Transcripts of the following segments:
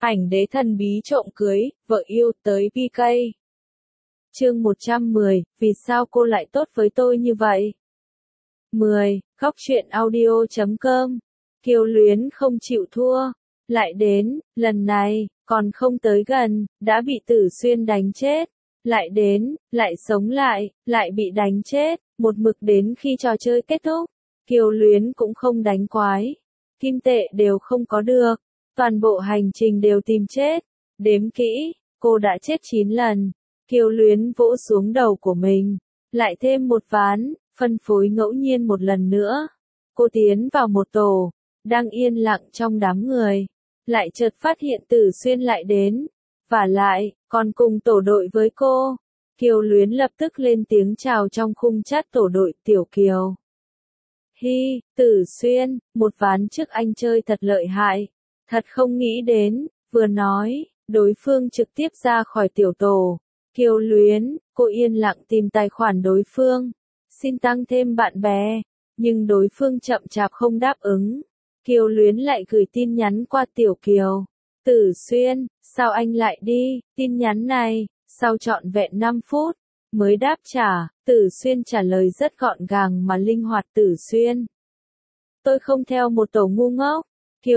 Ảnh đế thần bí trộm cưới, vợ yêu tới PK. Chương 110, vì sao cô lại tốt với tôi như vậy? 10. Góc truyện audio.com. Kiều Luyến không chịu thua. Lại đến, lần này, còn không tới gần, đã bị Tử Xuyên đánh chết. Lại đến, lại sống lại bị đánh chết, một mực đến khi trò chơi kết thúc. Kiều Luyến cũng không đánh quái. Kim tệ đều không có được. Toàn bộ hành trình đều tìm chết. Đếm kỹ, cô đã chết 9 lần. Kiều Luyến vỗ xuống đầu của mình. Lại thêm một ván, phân phối ngẫu nhiên một lần nữa. Cô tiến vào một tổ, đang yên lặng trong đám người. Lại chợt phát hiện Tử Xuyên lại đến. Và lại, còn cùng tổ đội với cô. Kiều Luyến lập tức lên tiếng chào trong khung chat tổ đội Tiểu Kiều. Hi, Tử Xuyên, một ván trước anh chơi thật lợi hại. Thật không nghĩ đến, vừa nói, đối phương trực tiếp ra khỏi tiểu tổ. Kiều Luyến, cô yên lặng tìm tài khoản đối phương. Xin tăng thêm bạn bè. Nhưng đối phương chậm chạp không đáp ứng. Kiều Luyến lại gửi tin nhắn qua Tiểu Kiều. Tử Xuyên, sao anh lại đi? Tin nhắn này, sau trọn vẹn 5 phút, mới đáp trả. Tử Xuyên trả lời rất gọn gàng mà linh hoạt. Tử Xuyên, tôi không theo một tổ ngu ngốc.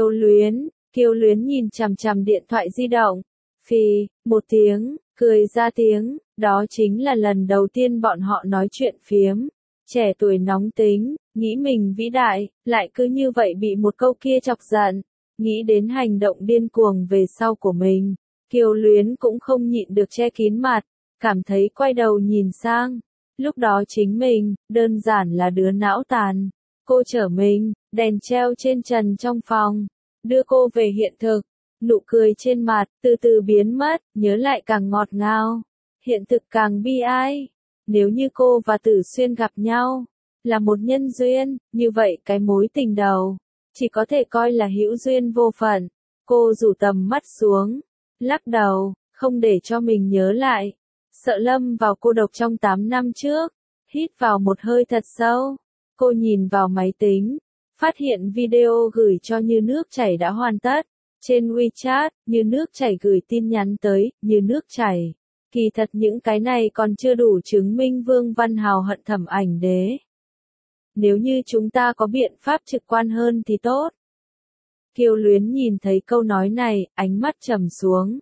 Kiều Luyến nhìn chằm chằm điện thoại di động. Phì, một tiếng, cười ra tiếng, đó chính là lần đầu tiên bọn họ nói chuyện phiếm. Trẻ tuổi nóng tính, nghĩ mình vĩ đại, lại cứ như vậy bị một câu kia chọc giận. Nghĩ đến hành động điên cuồng về sau của mình, Kiều Luyến cũng không nhịn được che kín mặt, cảm thấy quay đầu nhìn sang. Lúc đó chính mình, đơn giản là đứa não tàn. Cô chở mình, đèn treo trên trần trong phòng, đưa cô về hiện thực. Nụ cười trên mặt, từ từ biến mất, nhớ lại càng ngọt ngào. Hiện thực càng bi ai. Nếu như cô và Tử Xuyên gặp nhau, là một nhân duyên, như vậy cái mối tình đầu, chỉ có thể coi là hữu duyên vô phận. Cô rủ tầm mắt xuống, lắc đầu, không để cho mình nhớ lại. Sợ lâm vào cô độc trong 8 năm trước. Hít vào một hơi thật sâu. Cô nhìn vào máy tính, phát hiện video gửi cho Như Nước Chảy đã hoàn tất. Trên WeChat, Như Nước Chảy gửi tin nhắn tới, Như Nước Chảy. Kỳ thật những cái này còn chưa đủ chứng minh Vương Văn Hào hận Thẩm Ảnh Đế. Nếu như chúng ta có biện pháp trực quan hơn thì tốt. Kiều Luyến nhìn thấy câu nói này, ánh mắt trầm xuống.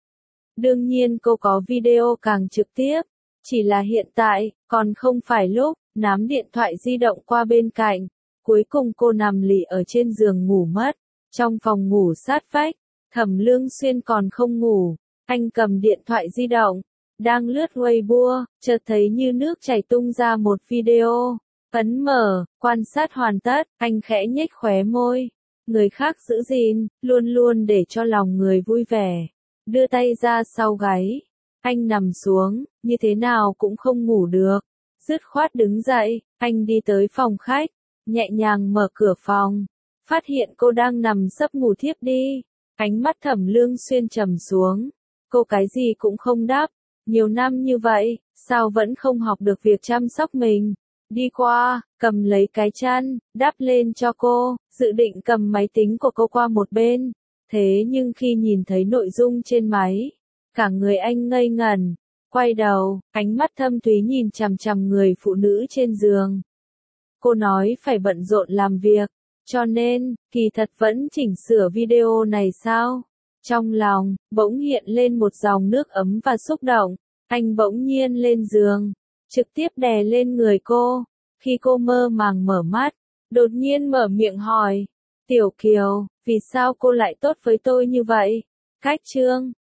Đương nhiên cô có video càng trực tiếp. Chỉ là hiện tại, còn không phải lúc, nắm điện thoại di động qua bên cạnh. Cuối cùng cô nằm lì ở trên giường ngủ mất. Trong phòng ngủ sát vách, Thẩm Lương Xuyên còn không ngủ. Anh cầm điện thoại di động, đang lướt Weibo, chợt thấy Như Nước Chảy tung ra một video. Ấn mở, quan sát hoàn tất, anh khẽ nhếch khóe môi. Người khác giữ gìn, luôn luôn để cho lòng người vui vẻ. Đưa tay ra sau gáy. Anh nằm xuống, như thế nào cũng không ngủ được. Dứt khoát đứng dậy, anh đi tới phòng khách, nhẹ nhàng mở cửa phòng. Phát hiện cô đang nằm sấp ngủ thiếp đi. Ánh mắt Thẩm Lương Xuyên trầm xuống. Cô cái gì cũng không đáp. Nhiều năm như vậy, sao vẫn không học được việc chăm sóc mình. Đi qua, cầm lấy cái chăn, đắp lên cho cô, dự định cầm máy tính của cô qua một bên. Thế nhưng khi nhìn thấy nội dung trên máy, cả người anh ngây ngẩn. Quay đầu, ánh mắt thâm thúy nhìn chằm chằm người phụ nữ trên giường. Cô nói phải bận rộn làm việc, cho nên, kỳ thật vẫn chỉnh sửa video này sao? Trong lòng, bỗng hiện lên một dòng nước ấm và xúc động. Anh bỗng nhiên lên giường, trực tiếp đè lên người cô. Khi cô mơ màng mở mắt, đột nhiên mở miệng hỏi. Tiểu Kiều, vì sao cô lại tốt với tôi như vậy? Cách chương